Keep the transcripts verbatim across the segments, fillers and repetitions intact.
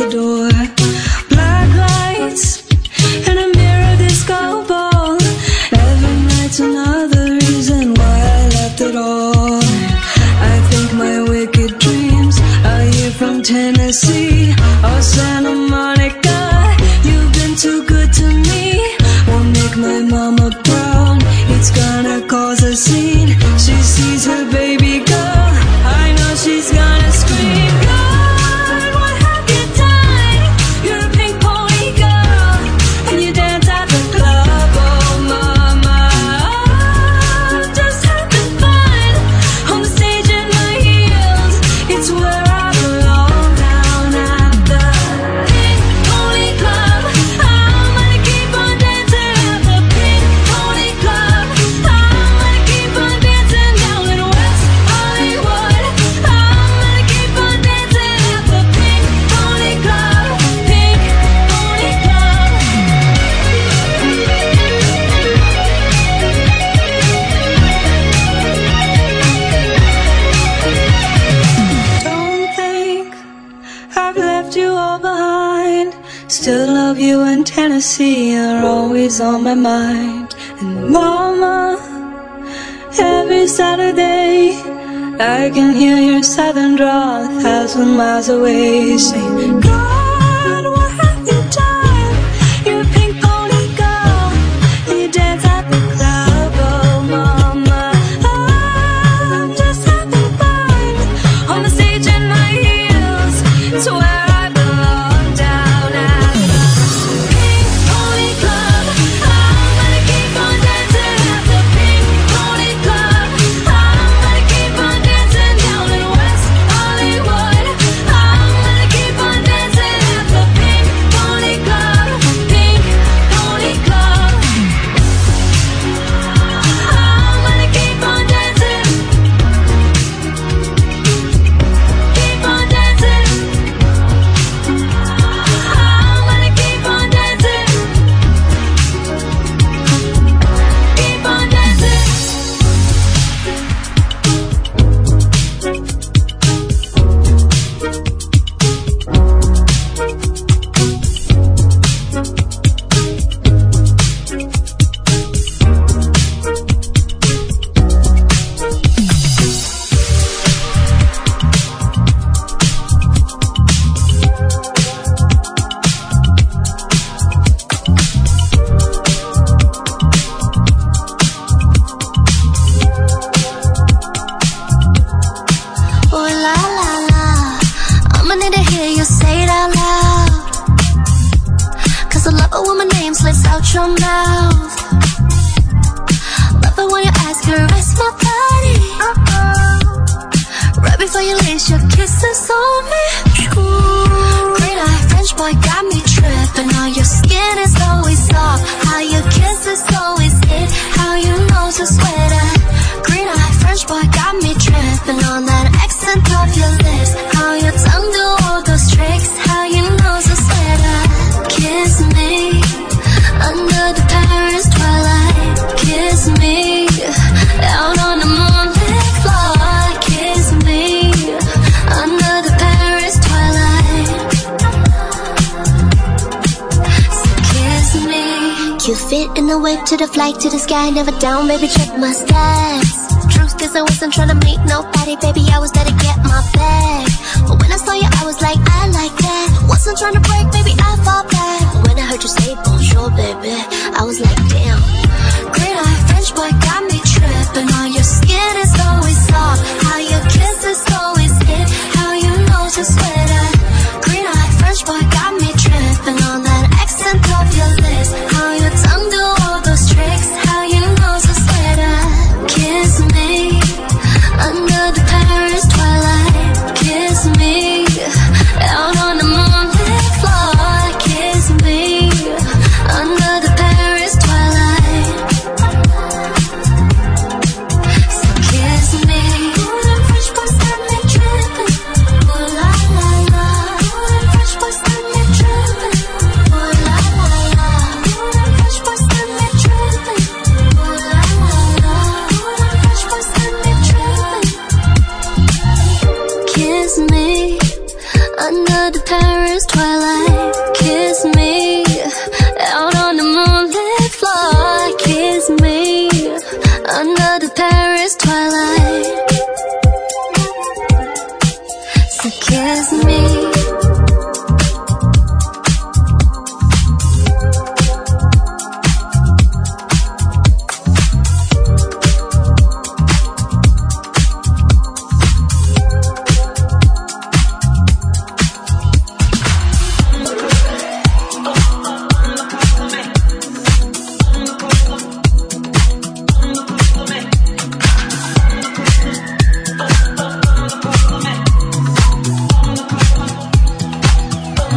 door. Black lights and a mirror disco ball. Every night's another reason why I left it all. I think my wicked dreams are here from Tennessee or Santa Monica. You've been too good to me, won't make my mama proud. It's gonna cause a scene. She sees her baby girl, I know she's gonna scream. God, what have you done? You're a pink pony girl, and you dance at the club. Oh mama, just having fun on the stage in my heels. It's where I belong, down at the Pink Pony Club. I'm gonna keep on dancing at the Pink Pony Club. I'm gonna keep on dancing down in West Hollywood. I'm gonna keep on dancing at the Pink Pony Club. Pink Pony Club. Don't think I've left you all behind. Still love you in Tennessee, you're always on my mind. And mama, every Saturday I can hear your southern drawl a thousand miles away. Say, God, what have you done? You're a pink pony girl, and you dance at the club. Oh mama, I'm just having fun on the stage in my heels. It's where I belong, down at the Pink Pony Club. I'm gonna keep on dancing at the Pink Pony Club. I'm gonna keep on dancing down in West Hollywood. I'm gonna keep on dancing at the Pink Pony Club. Pink Pony Club. I'm gonna keep on dancing. Keep on dancing. I'm gonna keep on dancing. Keep on dancing. Oh la la la, I'ma need to hear you say it out loud. Cause I love it when my name slips out your mouth. Love it when you ask her, rest my body. Uh-oh. Right before you lace your kisses on me. Ooh. Green eye French boy got me tripping. How your skin is always soft, how your kiss is always it, how you know to sweater. Green eye French boy got me tripping on that accent of your lips, how your tongue do all those tricks, how you know to sweater. Kiss me under the Paris twilight. Kiss me out on the moonlit floor. Kiss me under the Paris twilight. So kiss me. You fit in the wave to the flight to the sky, never down, baby, check my stats. Truth is I wasn't tryna meet nobody, baby, I was there to get my bag. But when I saw you, I was like, I like that. Wasn't tryna break, baby, I fall back. But when I heard you say bonjour, baby, I was like, damn. Green eye French boy got me tripping. How your skin is always soft, how your kiss is always it, how you know to sweater. Green eye French boy got me tripping on that accent of your lips, how your tongue do all those tricks, how you know to sweater. Kiss me under the Paris twilight. Kiss me out on the moonlit floor. Kiss me under the Paris twilight.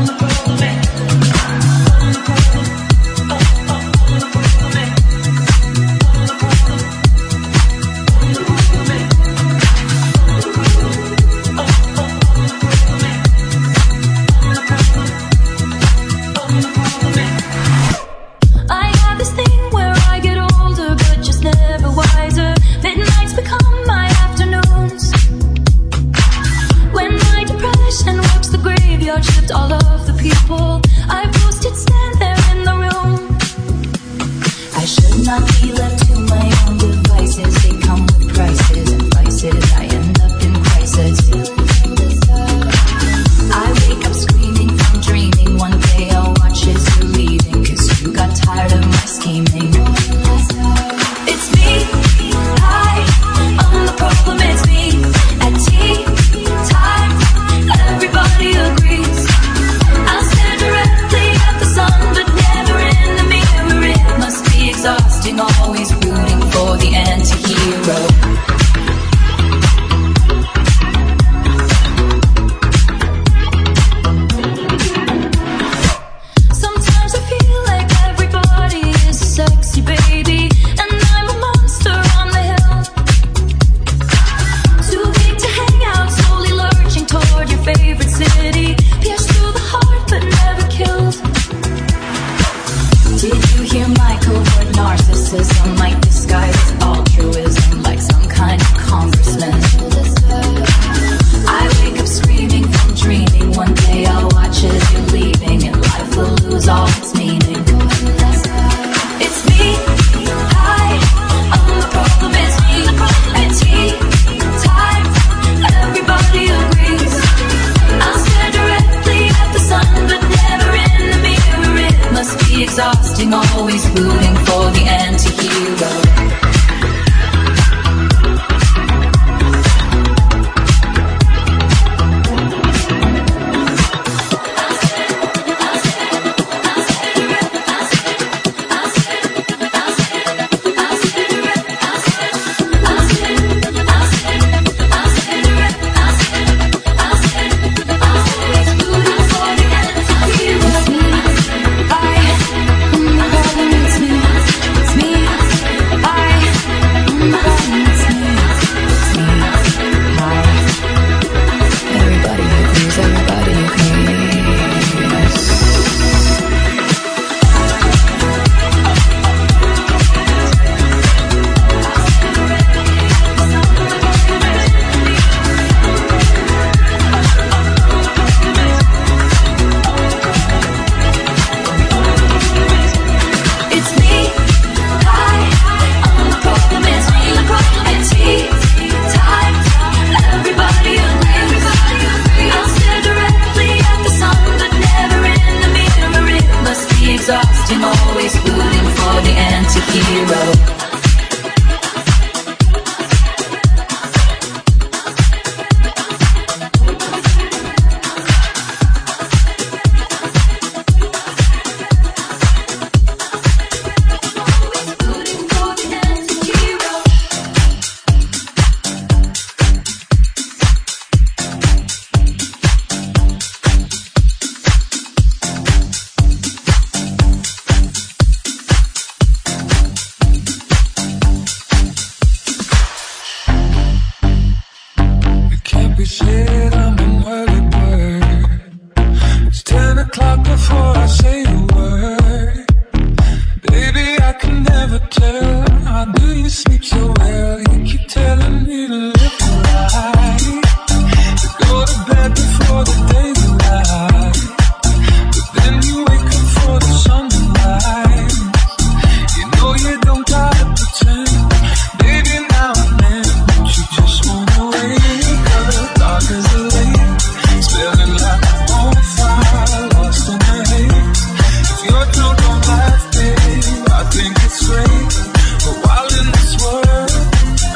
But while in this world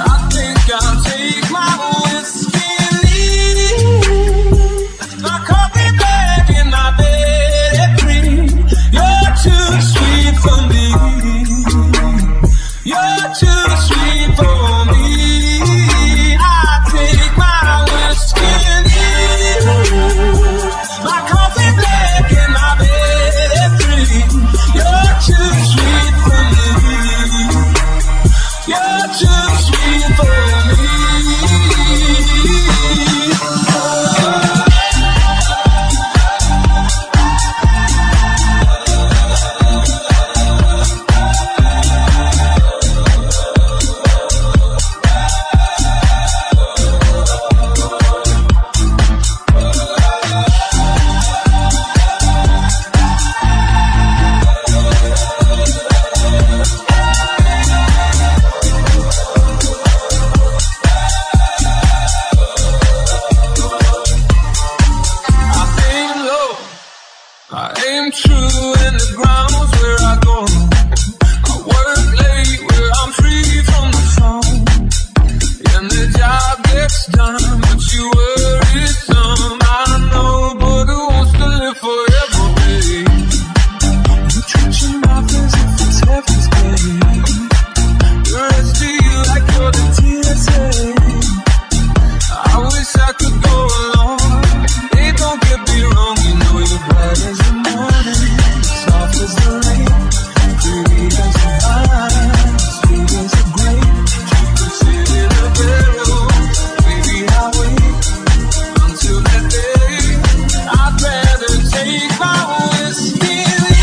I aim true and the ground's where I go. I work late where I'm free from the phone. And the job gets done, but you worry some. I know, but who wants to live forever, babe? You treat your life as if it's heaven's gate. The rest of you like you're the T S A. I wish I could go along. Hey, don't get me wrong, you know you're bright as the morning, soft as the rain, pretty as the vine, sweet as the grape. You can sit in a barrel, baby, I'll wait until that day. I'd rather take my whiskey,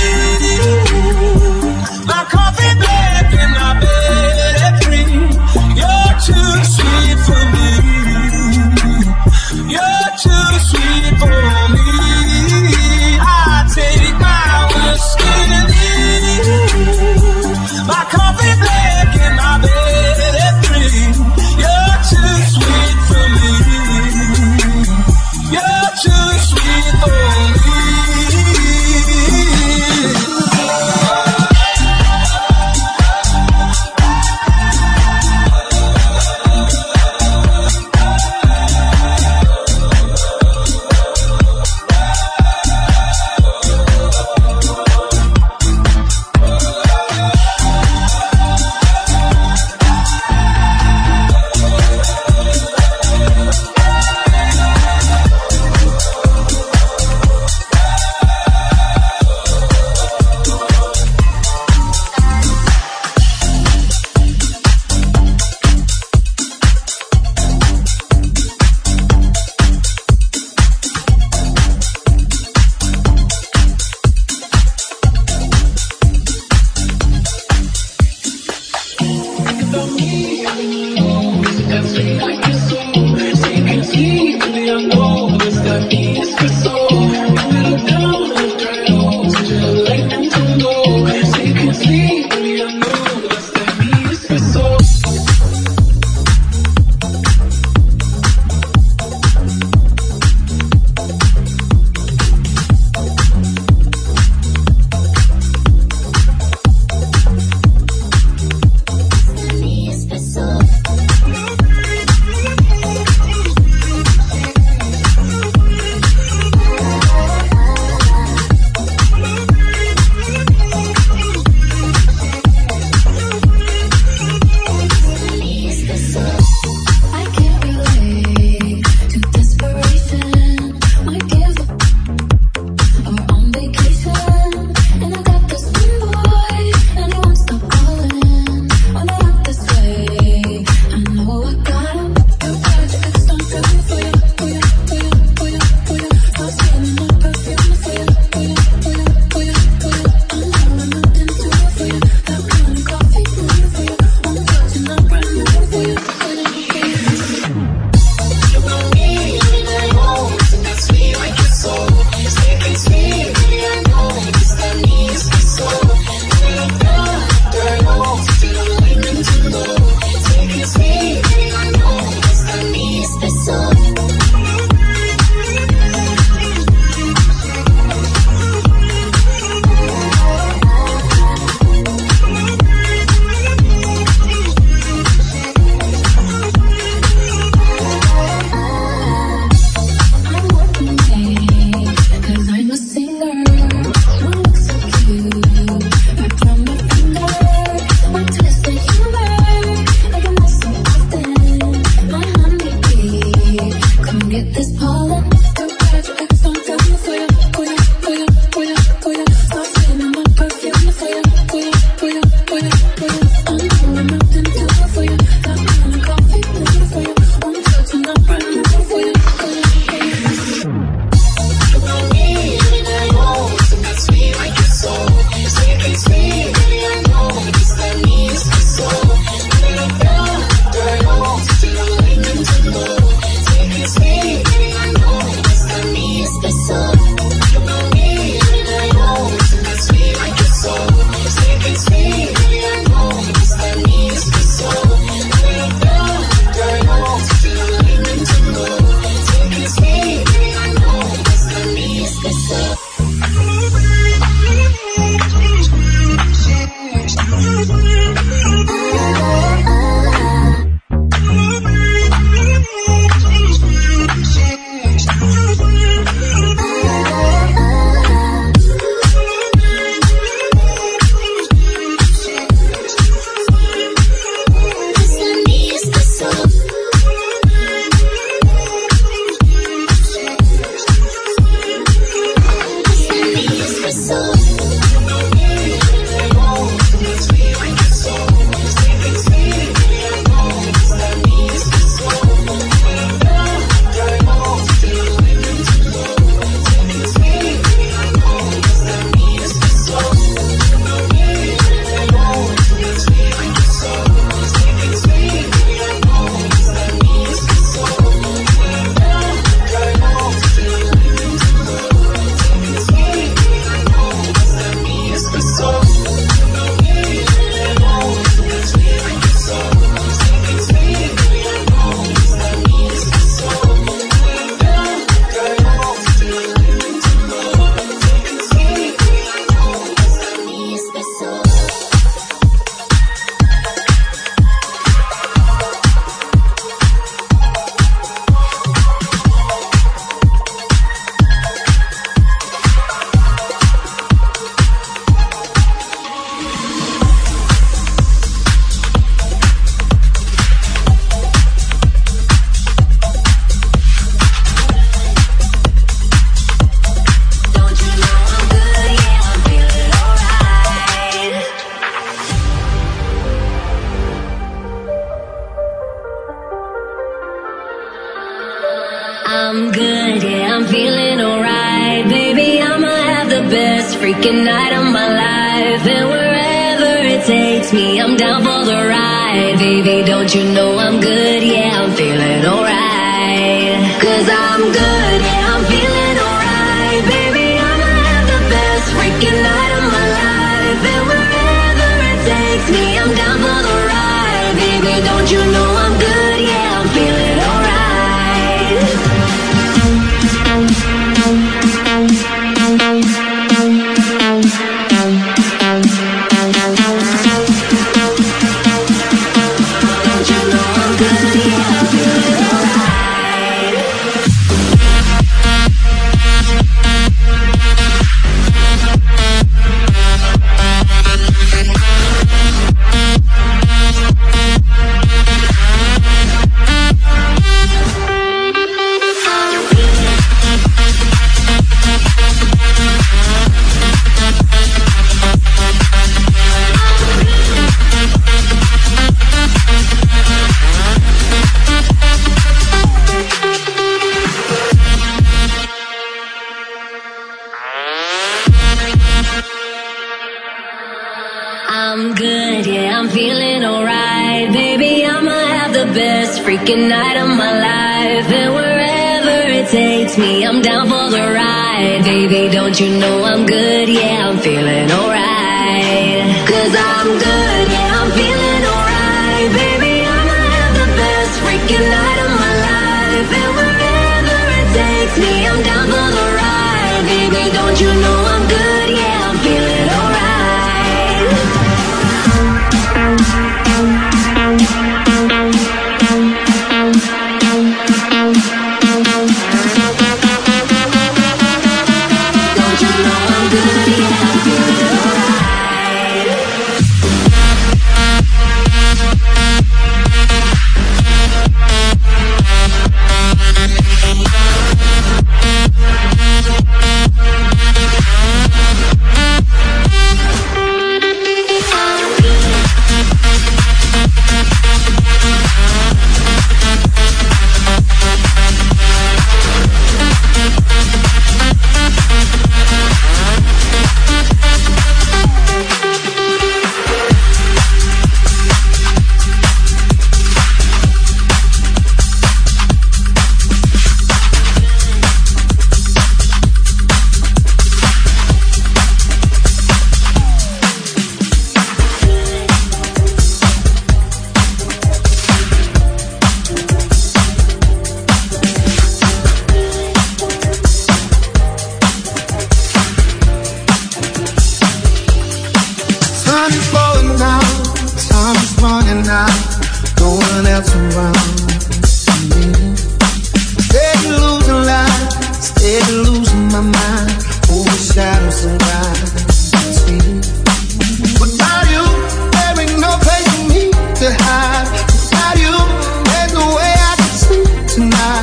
my coffee black and my bed at three. You're too sweet for me. You're too sweet for me. I take my whiskey, my coffee black and my bed at three. You're too sweet for me. You're too sweet for me. I'm good, yeah, I'm feeling alright. Baby, I'ma have the best freaking night of my life. And wherever it takes me, I'm down for the ride. Baby, don't you know I'm good, yeah, I'm feeling alright. Cause I'm good, yeah, I'm feeling alright. Baby, I'ma have the best freaking night of my life. And wherever it takes me, I'm down for the ride. Baby, don't you know I'm good, yeah, I'm feeling alright. I'm good, yeah, I'm feeling alright. Baby, I'ma have the best freaking night of my life. And wherever it takes me, I'm down for the ride. Baby, don't you know I'm good, yeah, I'm feeling alright. Cause I'm good, yeah, I'm feeling alright. Baby, I'ma have the best freaking night of my life. And wherever it takes me, I'm down for the ride. Baby, don't you know I'm good, yeah, I'm feeling alright.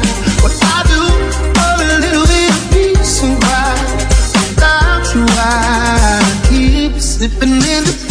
Why? Slipping into